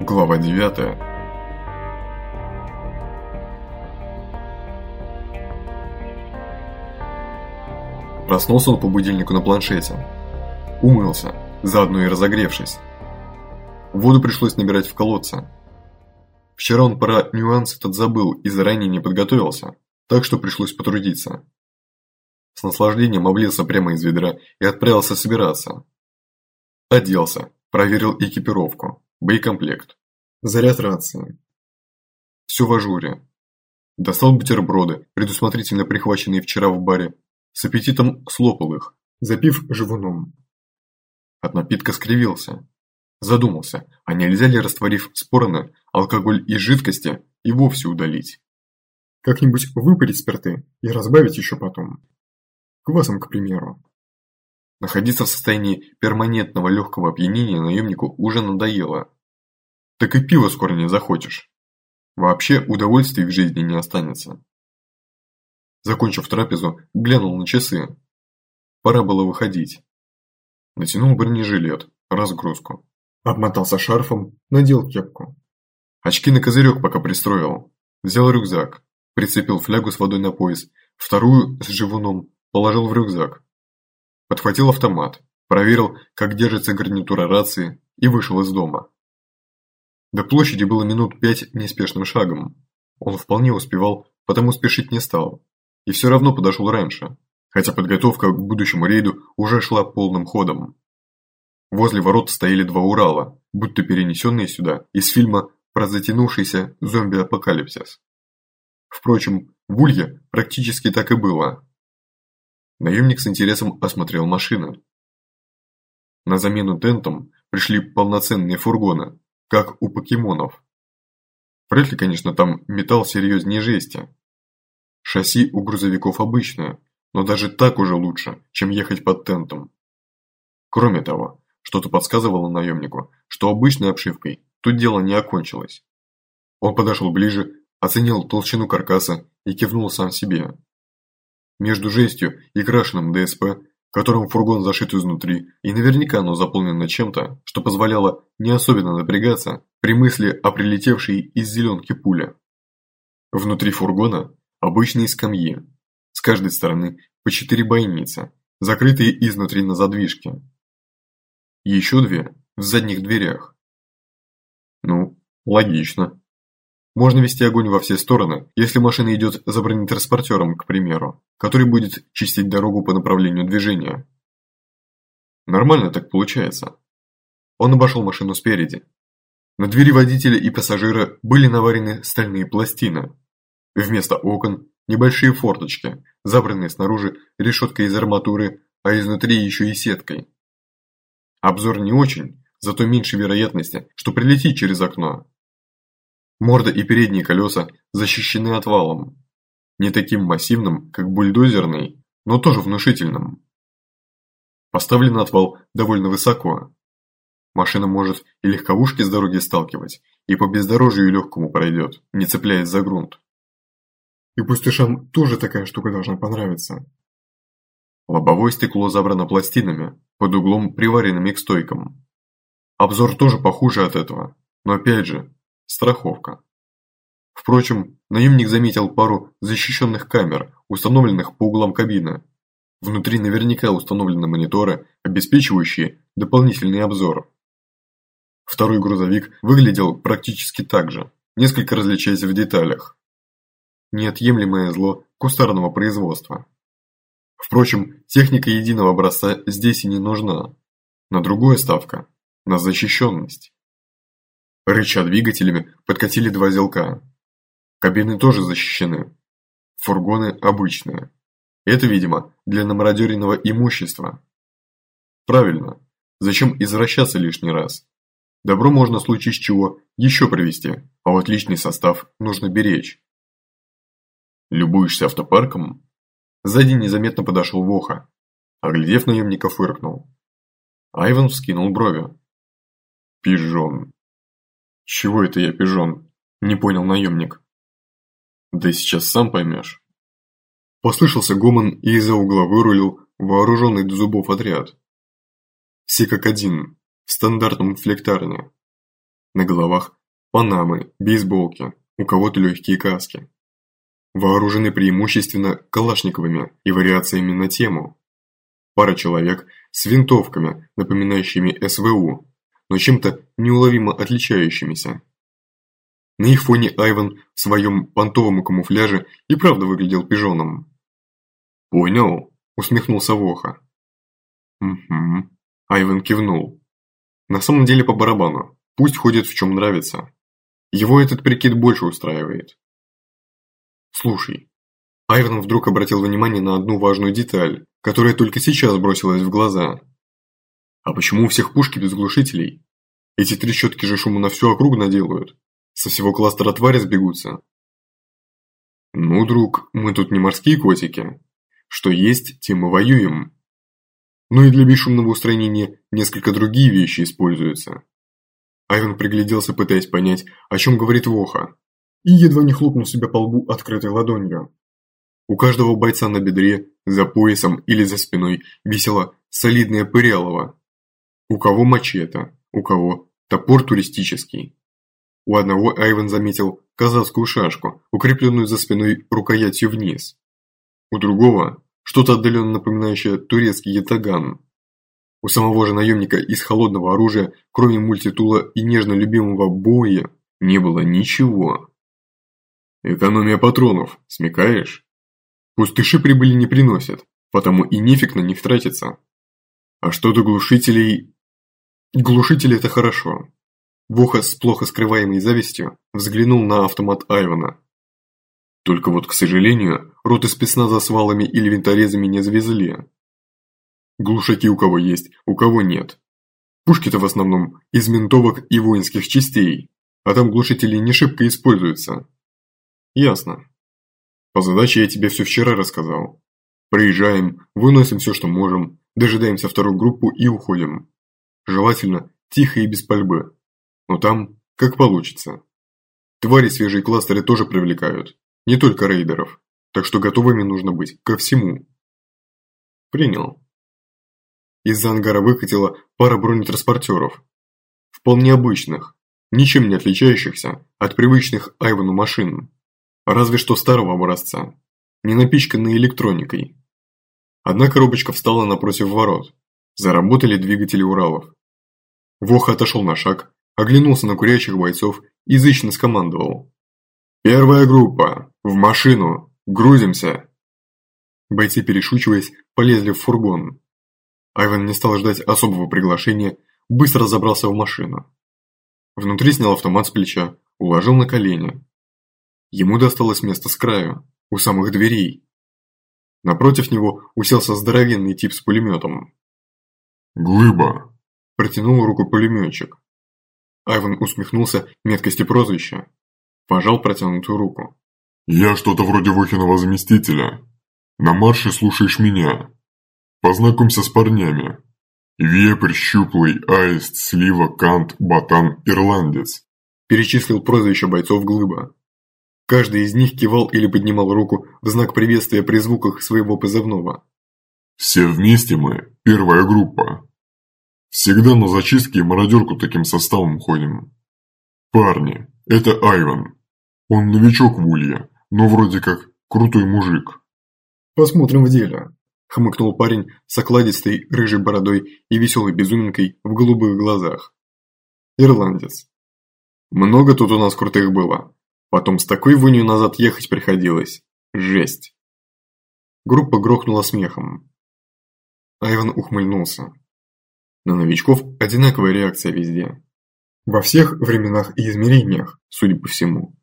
Глава 9. Проснулся он по будильнику на планшете. Умылся, заодно и разогревшись. Воду пришлось набирать в колодце. Вчера он про нюанс этот забыл и заранее не подготовился, так что пришлось потрудиться. С наслаждением облился прямо из ведра и отправился собираться. Оделся, проверил экипировку, боекомплект, заряд рации. Все в ажуре. Достал бутерброды, предусмотрительно прихваченные вчера в баре, с аппетитом слопал их, запив жевуном. От напитка скривился. Задумался, а нельзя ли, растворив спорно, алкоголь из жидкости и вовсе удалить? Как-нибудь выпарить спирты и разбавить еще потом. Квасом, к примеру. Находиться в состоянии перманентного легкого опьянения наемнику уже надоело. Так и пива скоро не захочешь. Вообще удовольствий в жизни не останется. Закончив трапезу, глянул на часы. Пора было выходить. Натянул бронежилет, разгрузку. Обмотался шарфом, надел кепку. Очки на козырек пока пристроил. Взял рюкзак, прицепил флягу с водой на пояс, вторую с живуном положил в рюкзак. Подхватил автомат, проверил, как держится гарнитура рации и вышел из дома. До площади было минут 5 неспешным шагом. Он вполне успевал, потому спешить не стал. И все равно подошел раньше, хотя подготовка к будущему рейду уже шла полным ходом. Возле ворот стояли два Урала, будто перенесенные сюда из фильма про затянувшийся зомби-апокалипсис. Впрочем, в Улье практически так и было. Наемник с интересом осмотрел машины. На замену тентам пришли полноценные фургоны, как у покемонов. Вряд ли, конечно, там металл серьезнее жести. Шасси у грузовиков обычное, но даже так уже лучше, чем ехать под тентом. Кроме того, что-то подсказывало наемнику, что обычной обшивкой тут дело не окончилось. Он подошел ближе, оценил толщину каркаса и кивнул сам себе. Между жестью и крашеным ДСП, которым фургон зашит изнутри, и наверняка оно заполнено чем-то, что позволяло не особенно напрягаться при мысли о прилетевшей из зеленки пуле. Внутри фургона обычные скамьи, с каждой стороны по 4 бойницы, закрытые изнутри на задвижке. Еще 2 в задних дверях. Ну, логично. Можно вести огонь во все стороны, если машина идет за бронетранспортером, к примеру, который будет чистить дорогу по направлению движения. Нормально так получается. Он обошел машину спереди. На двери водителя и пассажира были наварены стальные пластины. Вместо окон небольшие форточки, забранные снаружи решеткой из арматуры, а изнутри еще и сеткой. Обзор не очень, зато меньше вероятности, что прилетит через окно. Морда и передние колеса защищены отвалом. Не таким массивным, как бульдозерный, но тоже внушительным. Поставлен отвал довольно высоко. Машина может и легковушки с дороги сталкивать, и по бездорожью легкому пройдет, не цепляясь за грунт. И пустышам тоже такая штука должна понравиться. Лобовое стекло забрано пластинами, под углом приваренными к стойкам. Обзор тоже похуже от этого, но опять же, страховка. Впрочем, наемник заметил пару защищенных камер, установленных по углам кабины. Внутри наверняка установлены мониторы, обеспечивающие дополнительный обзор. Второй грузовик выглядел практически так же, несколько различаясь в деталях. Неотъемлемое зло кустарного производства. Впрочем, техника единого образца здесь и не нужна. На другое ставка – на защищенность. Рыча двигателями подкатили 2 зелка. Кабины тоже защищены. Фургоны обычные. Это, видимо, для намародеренного имущества. Правильно. Зачем извращаться лишний раз? Добро можно в случае с чего еще привезти, а вот личный состав нужно беречь. Любуешься автопарком? Сзади незаметно подошел Воха. Оглядев наемника, фыркнул. Айван вскинул брови. Пижон. Чего это я пижон? Не понял наемник. Да сейчас сам поймешь. Послышался гомон, и из-за угла вырулил вооруженный до зубов отряд. Все как один, в стандартном флектарне. На головах панамы, бейсболки, у кого-то легкие каски. Вооружены преимущественно калашниковыми и вариациями на тему. Пара человек с винтовками, напоминающими СВУ, но чем-то неуловимо отличающимися. На их фоне Айван в своем понтовом камуфляже и правда выглядел пижоном. «Понял», – усмехнулся Воха. «Угу», – Айван кивнул. «На самом деле по барабану, пусть ходит в чем нравится. Его этот прикид больше устраивает». «Слушай», – Айван вдруг обратил внимание на одну важную деталь, которая только сейчас бросилась в глаза. «А почему у всех пушки без глушителей? Эти трещотки же шума на всю округу наделают. Со всего кластера твари сбегутся». «Ну, друг, мы тут не морские котики. Что есть, тем и воюем. Ну и для бесшумного устранения несколько другие вещи используются». Айван пригляделся, пытаясь понять, о чем говорит Воха, и едва не хлопнул себя по лбу открытой ладонью. У каждого бойца на бедре, за поясом или за спиной висела солидная пырялова. У кого мачете, у кого топор туристический. У одного Айван заметил казацкую шашку, укрепленную за спиной рукоятью вниз. У другого что-то отдаленно напоминающее турецкий ятаган. У самого же наемника из холодного оружия, кроме мультитула и нежно любимого боя, не было ничего. «Экономия патронов, смекаешь? Пустыши прибыли не приносят, потому и нефиг на них тратиться. А что до глушителей...» «Глушители – это хорошо». Воха с плохо скрываемой завистью взглянул на автомат Айвана. «Только вот, к сожалению, роты спецназа с валами или винторезами не завезли. Глушаки у кого есть, у кого нет. Пушки-то в основном из винтовок и воинских частей, а там глушители не шибко используются». «Ясно. По задаче я тебе все вчера рассказал. Приезжаем, выносим все, что можем, дожидаемся вторую группу и уходим. Желательно тихо и без пальбы. Но там как получится. Твари свежие кластеры тоже привлекают, не только рейдеров, так что готовыми нужно быть ко всему». «Принял». Из-за ангара выкатила пара бронетранспортеров. Вполне обычных, ничем не отличающихся от привычных Айвану машин. Разве что старого образца, не напичканной электроникой. Одна коробочка встала напротив ворот. Заработали двигатели Уралов. Воха отошел на шаг, оглянулся на курящих бойцов и язычно скомандовал: «Первая группа! В машину! Грузимся!» Бойцы, перешучиваясь, полезли в фургон. Айван не стал ждать особого приглашения, быстро забрался в машину. Внутри снял автомат с плеча, уложил на колени. Ему досталось место с краю, у самых дверей. Напротив него уселся здоровенный тип с пулеметом. «Глыба!» – протянул руку пулеметчик. Айван усмехнулся меткости прозвища, пожал протянутую руку. «Я что-то вроде Вохиного заместителя. На марше слушаешь меня. Познакомься с парнями. Вепрь, Щуплый, Аист, Слива, Кант, Ботан, Ирландец», – перечислил прозвище бойцов Глыба. Каждый из них кивал или поднимал руку в знак приветствия при звуках своего позывного. «Все вместе мы – первая группа. Всегда на зачистки и мародерку таким составом ходим. Парни, это Айван. Он новичок в Улье, но вроде как крутой мужик». «Посмотрим в деле», – хмыкнул парень с окладистой рыжей бородой и веселой безуминкой в голубых глазах. «Ирландец. Много тут у нас крутых было. Потом с такой вонью назад ехать приходилось. Жесть». Группа грохнула смехом. Айван ухмыльнулся. На новичков одинаковая реакция везде. Во всех временах и измерениях, судя по всему.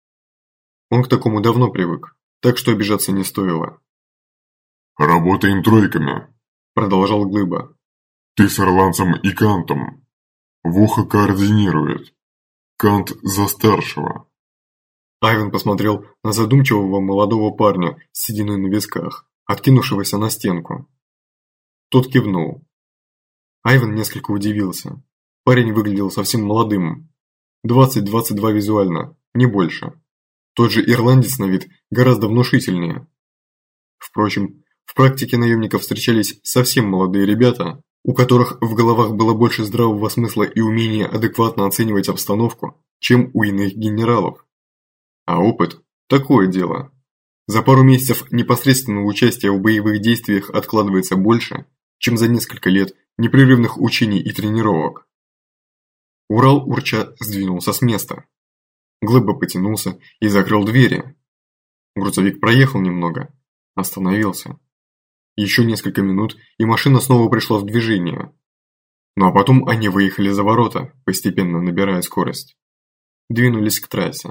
Он к такому давно привык, так что обижаться не стоило. «Работаем тройками», – продолжал Глыба. «Ты с Ирландцем и Кантом. Воха координирует. Кант за старшего». Айван посмотрел на задумчивого молодого парня с сединой на висках, откинувшегося на стенку. Тот кивнул. Айван несколько удивился. Парень выглядел совсем молодым. 20-22 визуально, не больше. Тот же ирландец на вид гораздо внушительнее. Впрочем, в практике наемников встречались совсем молодые ребята, у которых в головах было больше здравого смысла и умения адекватно оценивать обстановку, чем у иных генералов. А опыт – такое дело. За пару месяцев непосредственного участия в боевых действиях откладывается больше, чем за несколько лет непрерывных учений и тренировок. Урал урча сдвинулся с места. Глыба потянулся и закрыл двери. Грузовик проехал немного, остановился. Еще несколько минут, и машина снова пришла в движение. Ну а потом они выехали за ворота, постепенно набирая скорость. Двинулись к трассе.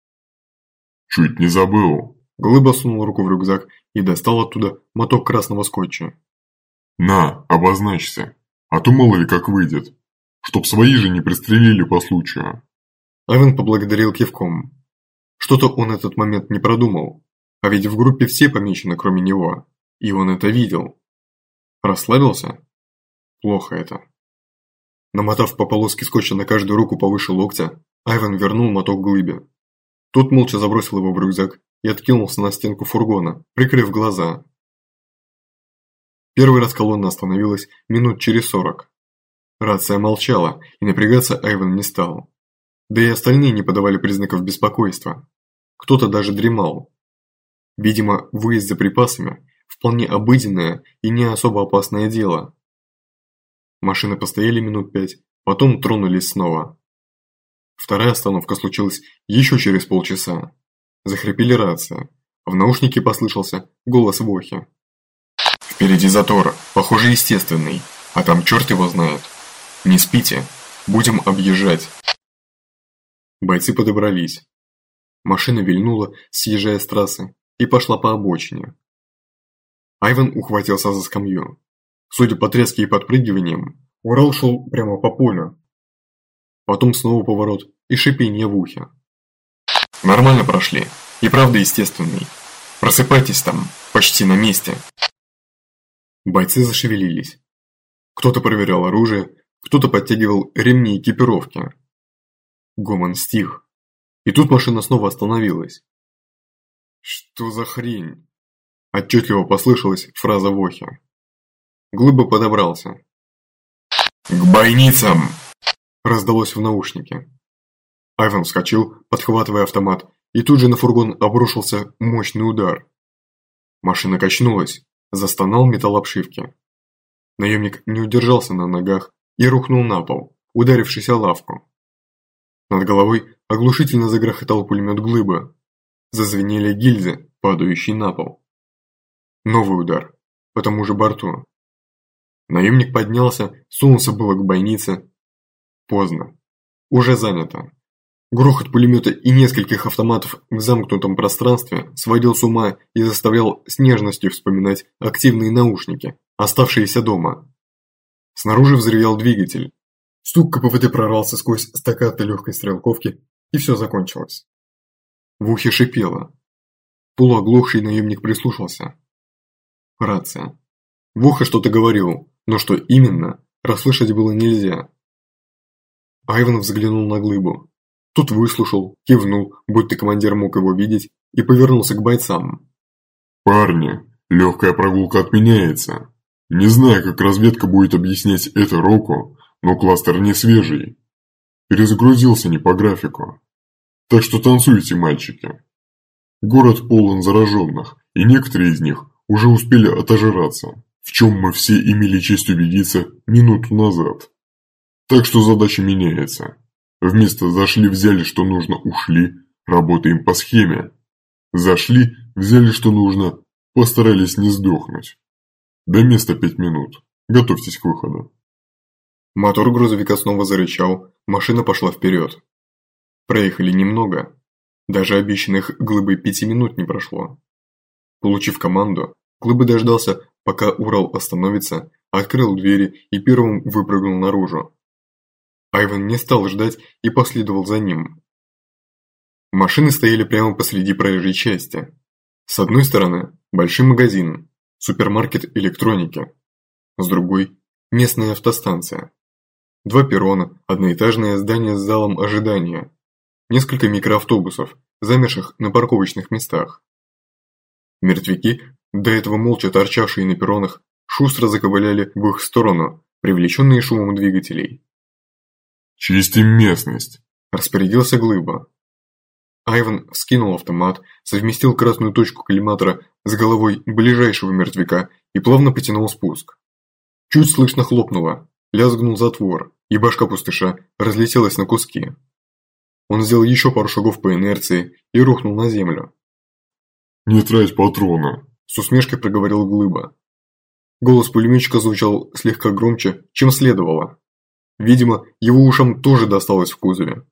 «Чуть не забыл». Глыба сунул руку в рюкзак и достал оттуда моток красного скотча. «На, обозначься, а то мало ли как выйдет, чтоб свои же не пристрелили по случаю». Айвен поблагодарил кивком. Что-то он этот момент не продумал, а ведь в группе все помечены, кроме него, и он это видел. Расслабился? Плохо это. Намотав по полоске скотча на каждую руку повыше локтя, Айвен вернул моток Глыбе. Тот молча забросил его в рюкзак и откинулся на стенку фургона, прикрыв глаза. Первый раз колонна остановилась минут через 40. Рация молчала, и напрягаться Айвен не стал. Да и остальные не подавали признаков беспокойства. Кто-то даже дремал. Видимо, выезд за припасами – вполне обыденное и не особо опасное дело. Машины постояли минут 5, потом тронулись снова. Вторая остановка случилась еще через полчаса. Захрипели рации, а в наушнике послышался голос Вохи. «Впереди затор, похоже естественный, а там черт его знает. Не спите, будем объезжать». Бойцы подобрались. Машина вильнула, съезжая с трассы, и пошла по обочине. Айвен ухватился за скамью. Судя по треске и подпрыгиваниям, Урал шел прямо по полю. Потом снова поворот и шипение в ухе. «Нормально прошли, и правда естественный. Просыпайтесь там, почти на месте». Бойцы зашевелились. Кто-то проверял оружие, кто-то подтягивал ремни экипировки. Гомон стих. И тут машина снова остановилась. «Что за хрень?» Отчетливо послышалась фраза Вохи. Глыба подобрался. «К бойницам!» Раздалось в наушнике. Айвен вскочил, подхватывая автомат, и тут же на фургон обрушился мощный удар. Машина качнулась, застонал металл обшивки. Наемник не удержался на ногах и рухнул на пол, ударившись о лавку. Над головой оглушительно загрохотал пулемет Глыбы. Зазвенели гильзы, падающие на пол. Новый удар, по тому же борту. Наемник поднялся, сунулся было к бойнице. Поздно. Уже занято. Грохот пулемета и нескольких автоматов в замкнутом пространстве сводил с ума и заставлял с нежностью вспоминать активные наушники, оставшиеся дома. Снаружи взревел двигатель. Стук КПВТ прорвался сквозь стаккато легкой стрелковки, и все закончилось. В ухе шипело. Полуоглохший наемник прислушался. Рация. В ухо что-то говорил, но что именно, расслышать было нельзя. Айвен взглянул на Глыбу. Тот выслушал, кивнул, будто командир мог его видеть, и повернулся к бойцам. «Парни, легкая прогулка отменяется. Не знаю, как разведка будет объяснять это Року, но кластер не свежий. Перезагрузился не по графику. Так что танцуйте, мальчики. Город полон зараженных, и некоторые из них уже успели отожраться, в чем мы все имели честь убедиться минуту назад. Так что задача меняется. Вместо «зашли, взяли, что нужно, ушли» работаем по схеме. Зашли, взяли, что нужно, постарались не сдохнуть. До места 5 минут. Готовьтесь к выходу». Мотор грузовика снова зарычал, машина пошла вперед. Проехали немного. Даже обещанных Глыбой 5 минут не прошло. Получив команду, Глыба дождался, пока Урал остановится, открыл двери и первым выпрыгнул наружу. Айвен не стал ждать и последовал за ним. Машины стояли прямо посреди проезжей части. С одной стороны – большой магазин, супермаркет электроники. С другой – местная автостанция. 2 перрона, одноэтажное здание с залом ожидания. Несколько микроавтобусов, замерших на парковочных местах. Мертвяки, до этого молча торчавшие на перронах, шустро заковыляли в их сторону, привлеченные шумом двигателей. «Чистим местность», – распорядился Глыба. Айван вскинул автомат, совместил красную точку коллиматора с головой ближайшего мертвяка и плавно потянул спуск. Чуть слышно хлопнуло, лязгнул затвор, и башка пустыша разлетелась на куски. Он сделал еще пару шагов по инерции и рухнул на землю. «Не трать патрона», – с усмешкой проговорил Глыба. Голос пулеметчика звучал слегка громче, чем следовало. Видимо, его ушам тоже досталось в кузове.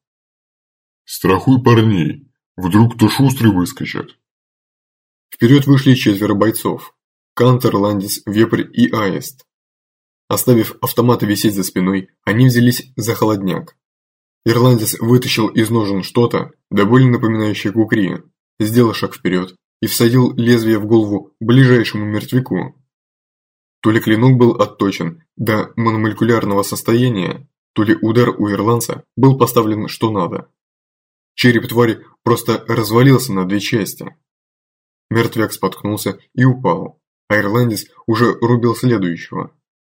«Страхуй парней, вдруг кто шустрый выскочит». Вперед вышли 4 бойцов. Кант, Ирландец, Вепрь и Аист. Оставив автоматы висеть за спиной, они взялись за холодняк. Ирландец вытащил из ножен что-то, до боли напоминающее кукри, сделал шаг вперед и всадил лезвие в голову ближайшему мертвяку. То ли клинок был отточен до мономолекулярного состояния, то ли удар у ирландца был поставлен что надо. Череп твари просто развалился на 2 части. Мертвяк споткнулся и упал, а ирландец уже рубил следующего.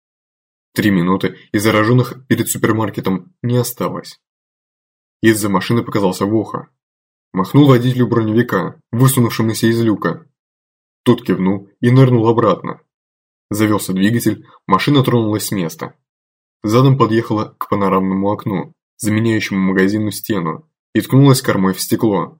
3 минуты, и зараженных перед супермаркетом не осталось. Из-за машины показался Воха. Махнул водителю броневика, высунувшемуся из люка. Тот кивнул и нырнул обратно. Завелся двигатель, машина тронулась с места. Задом подъехала к панорамному окну, заменяющему магазинную стену, и ткнулась кормой в стекло.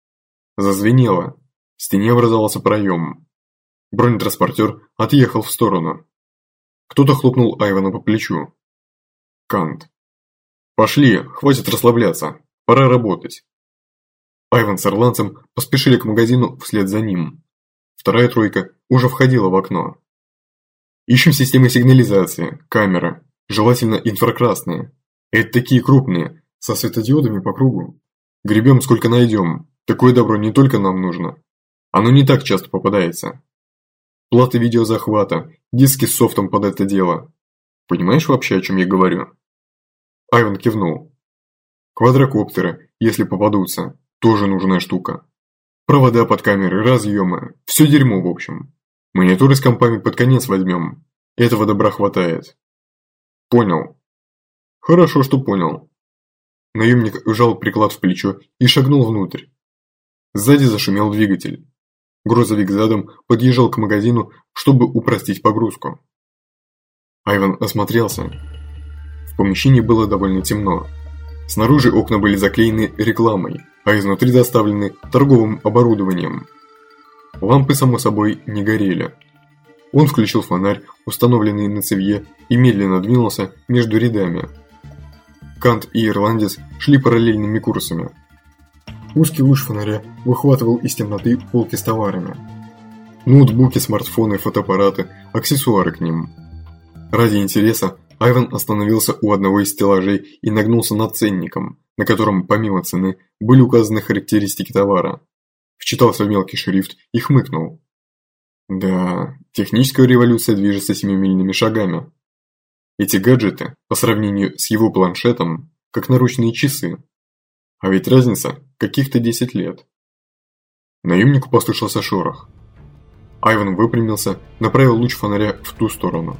Зазвенело. В стене образовался проем. Бронетранспортер отъехал в сторону. Кто-то хлопнул Айвана по плечу. Кант. «Пошли, хватит расслабляться, пора работать». Айван с ирландцем поспешили к магазину вслед за ним. Вторая тройка уже входила в окно. «Ищем системы сигнализации, камеры, желательно инфракрасные. Это такие крупные, со светодиодами по кругу. Гребем сколько найдем, такое добро не только нам нужно. Оно не так часто попадается. Платы видеозахвата, диски с софтом под это дело. Понимаешь вообще, о чем я говорю?» Айван кивнул. «Квадрокоптеры, если попадутся, тоже нужная штука. Провода под камеры, разъемы, все дерьмо в общем. Мониторы с компами под конец возьмем. Этого добра хватает». «Понял». «Хорошо, что понял». Наемник вжал приклад в плечо и шагнул внутрь. Сзади зашумел двигатель. Грузовик задом подъезжал к магазину, чтобы упростить погрузку. Айван осмотрелся. В помещении было довольно темно. Снаружи окна были заклеены рекламой, а изнутри заставлены торговым оборудованием. Лампы, само собой, не горели. Он включил фонарь, установленный на цевье, и медленно двинулся между рядами. Кант и Ирландец шли параллельными курсами. Узкий луч фонаря выхватывал из темноты полки с товарами. Ноутбуки, смартфоны, фотоаппараты, аксессуары к ним. Ради интереса Айван остановился у одного из стеллажей и нагнулся над ценником, на котором, помимо цены, были указаны характеристики товара. Вчитался в мелкий шрифт и хмыкнул. Да, техническая революция движется семимильными шагами. Эти гаджеты, по сравнению с его планшетом, как наручные часы. А ведь разница каких-то 10 лет. Наемнику послышался шорох. Айван выпрямился, направил луч фонаря в ту сторону.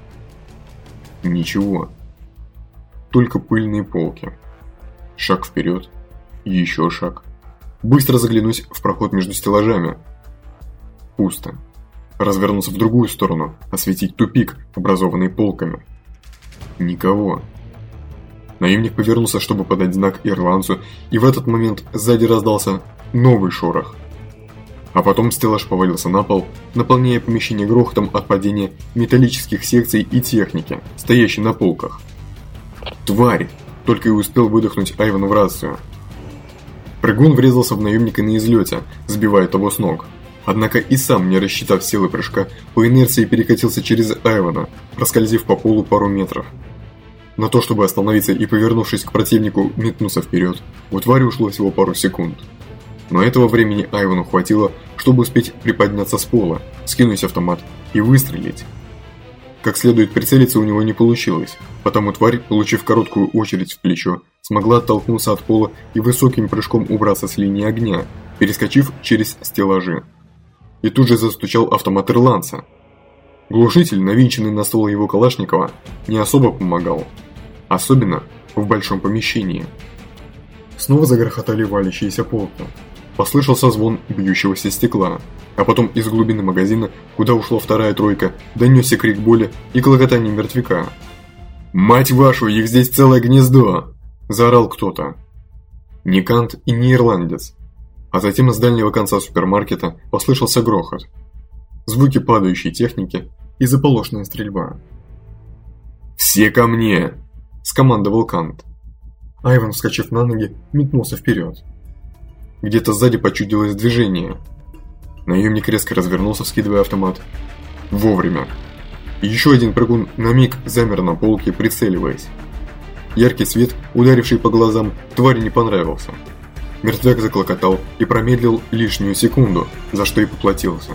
Ничего. Только пыльные полки. Шаг вперед. Еще шаг. Быстро заглянуть в проход между стеллажами. Пусто. Развернулся в другую сторону, осветить тупик, образованный полками. Никого. Наемник повернулся, чтобы подать знак ирландцу, и в этот момент сзади раздался новый шорох. А потом стеллаж повалился на пол, наполняя помещение грохотом от падения металлических секций и техники, стоящей на полках. «Тварь!» – только и успел выдохнуть Айван в рацию. Прыгун врезался в наемника на излете, сбивая того с ног. Однако и сам, не рассчитав силы прыжка, по инерции перекатился через Айвана, проскользив по полу пару метров. На то, чтобы остановиться и, повернувшись к противнику, метнуться вперед, у твари ушло всего пару секунд. Но этого времени Айвану хватило, чтобы успеть приподняться с пола, скинуть автомат и выстрелить. Как следует прицелиться у него не получилось, потому тварь, получив короткую очередь в плечо, смогла оттолкнуться от пола и высоким прыжком убраться с линии огня, перескочив через стеллажи. И тут же застучал автомат ирландца. Глушитель, навинченный на ствол его Калашникова, не особо помогал, особенно в большом помещении. Снова загрохотали валящиеся полки. Послышался звон бьющегося стекла, а потом из глубины магазина, куда ушла вторая тройка, донесся крик боли и клокотание мертвяка. «Мать вашу, их здесь целое гнездо!» – заорал кто-то. Не Кант и не ирландец. А затем из дальнего конца супермаркета послышался грохот. Звуки падающей техники и заполошная стрельба. «Все ко мне!» – скомандовал Кант. Айван, вскочив на ноги, метнулся вперед. Где-то сзади почудилось движение. Наемник резко развернулся, вскидывая автомат. Вовремя. Еще один прыгун на миг замер на полке, прицеливаясь. Яркий свет, ударивший по глазам, твари не понравился. Мертвяк заклокотал и промедлил лишнюю секунду, за что и поплатился.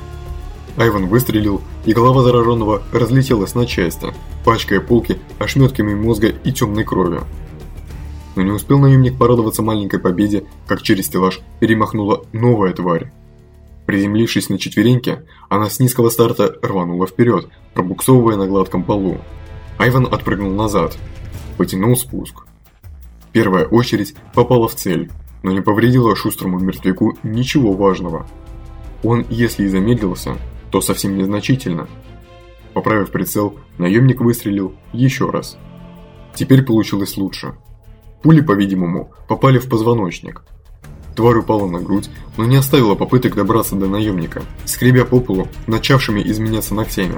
Айван выстрелил, и голова зараженного разлетелась на части, пачкая полки ошметками мозга и темной кровью. Но не успел наемник порадоваться маленькой победе, как через стеллаж перемахнула новая тварь. Приземлившись на четвереньки, она с низкого старта рванула вперед, пробуксовывая на гладком полу. Айван отпрыгнул назад, потянул спуск. Первая очередь попала в цель, но не повредила шустрому мертвяку ничего важного. Он, если и замедлился, то совсем незначительно. Поправив прицел, наемник выстрелил еще раз. Теперь получилось лучше. Пули, по-видимому, попали в позвоночник. Тварь упала на грудь, но не оставила попыток добраться до наемника, скребя по полу начавшими изменяться ногтями.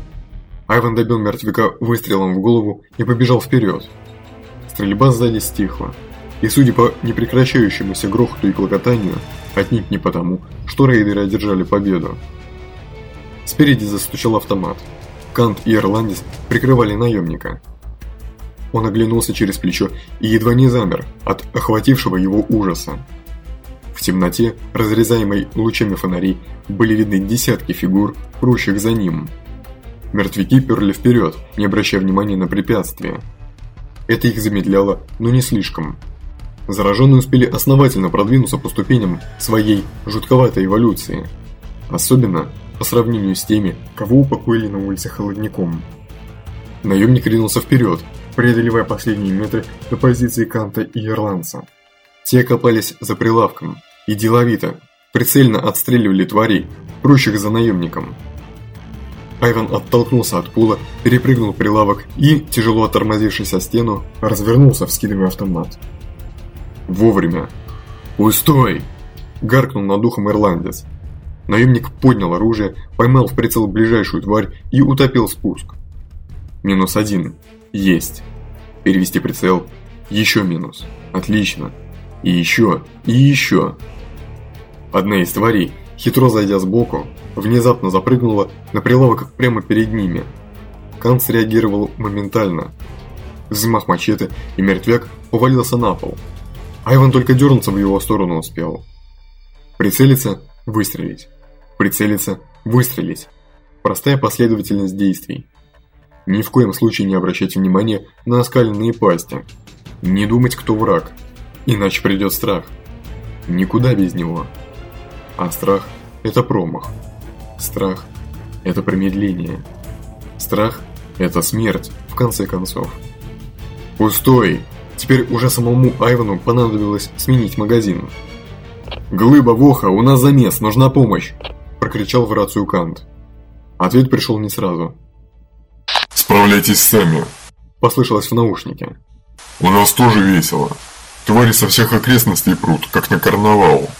Айван добил мертвяка выстрелом в голову и побежал вперед. Стрельба сзади стихла, и, судя по непрекращающемуся грохоту и клокотанию, отнюдь не потому, что рейдеры одержали победу. Спереди застучал автомат. Кант и ирландец прикрывали наемника. Он оглянулся через плечо и едва не замер от охватившего его ужаса. В темноте, разрезаемой лучами фонарей, были видны десятки фигур, прущих за ним. Мертвяки перли вперед, не обращая внимания на препятствия. Это их замедляло, но не слишком. Зараженные успели основательно продвинуться по ступеням своей жутковатой эволюции. Особенно по сравнению с теми, кого упокоили на улице холодником. Наемник ринулся вперед, преодолевая последние метры до позиции Канта и ирландца. Те копались за прилавком и деловито, прицельно отстреливали тварей, прущих за наемником. Айван оттолкнулся от пола, перепрыгнул прилавок и, тяжело оттормозившись о стену, развернулся, вскидывая автомат. Вовремя. «Устой!» – гаркнул над ухом ирландец. Наемник поднял оружие, поймал в прицел ближайшую тварь и утопил спуск. -1. Есть. Перевести прицел. Еще минус. Отлично. И еще, и еще. Одна из тварей, хитро зайдя сбоку, внезапно запрыгнула на прилавок прямо перед ними. Кант среагировал моментально. Взмах мачете, и мертвяк повалился на пол. Айван только дернуться в его сторону успел. Прицелиться, выстрелить. Прицелиться, выстрелить. Простая последовательность действий. Ни в коем случае не обращать внимания на оскаленные пасти. Не думать, кто враг. Иначе придет страх. Никуда без него. А страх – это промах. Страх – это промедление. Страх – это смерть, в конце концов. Пустой! Теперь уже самому Айвану понадобилось сменить магазин. «Глыба, Воха, у нас замес, нужна помощь!» – прокричал в рацию Кант. Ответ пришел не сразу. «Справляйтесь сами», – послышалось в наушнике. «У нас тоже весело. Твари со всех окрестностей прут, как на карнавал».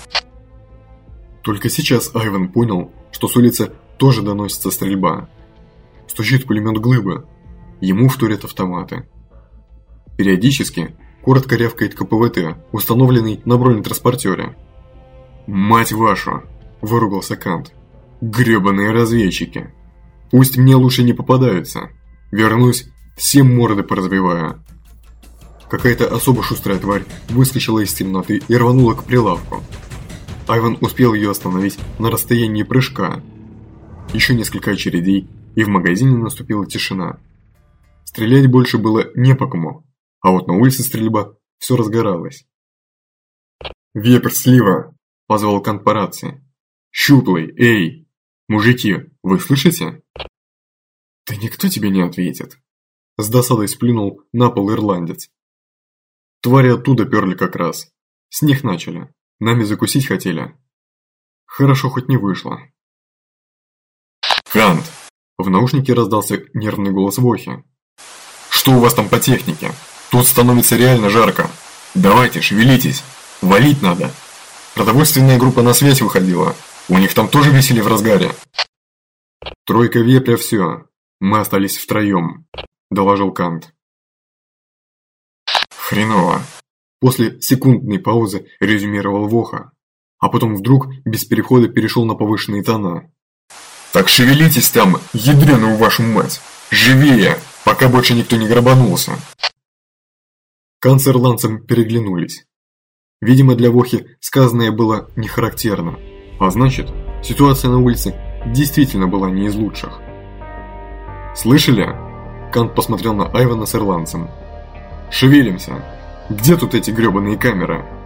Только сейчас Айван понял, что с улицы тоже доносится стрельба. Стучит пулемет Глыбы. Ему вторят автоматы. Периодически коротко рявкает КПВТ, установленный на бронетранспортере. «Мать вашу!» – выругался Кант. «Гребаные разведчики! Пусть мне лучше не попадаются. Вернусь, всем морды поразбиваю». Какая-то особо шустрая тварь выскочила из темноты и рванула к прилавку. Айван успел ее остановить на расстоянии прыжка. Еще несколько очередей, и в магазине наступила тишина. Стрелять больше было не по кому, а вот на улице стрельба все разгоралась. «Вепрь слива!» – позвал Кант по рации. «Щуплый, эй! Мужики, вы слышите?» «Да никто тебе не ответит!» С досадой сплюнул на пол ирландец. «Твари оттуда перли как раз. С них начали. Нами закусить хотели. Хорошо хоть не вышло». «Кант!» В наушнике раздался нервный голос Вохи. «Что у вас там по технике? Тут становится реально жарко. Давайте, шевелитесь. Валить надо. Продовольственная группа на связь выходила. У них там тоже веселье в разгаре». «Тройка вепря все. Мы остались втроем», – доложил Кант. «Хреново», – после секундной паузы резюмировал Воха, а потом вдруг без перехода перешел на повышенные тона. «Так шевелитесь там, ядреную вашу мать! Живее, пока больше никто не грабанулся!» Кант с ирландцем переглянулись. Видимо, для Вохи сказанное было не характерно, а значит, ситуация на улице действительно была не из лучших. «Слышали?» Кант посмотрел на Айвана с ирландцем. «Шевелимся! Где тут эти гребаные камеры?»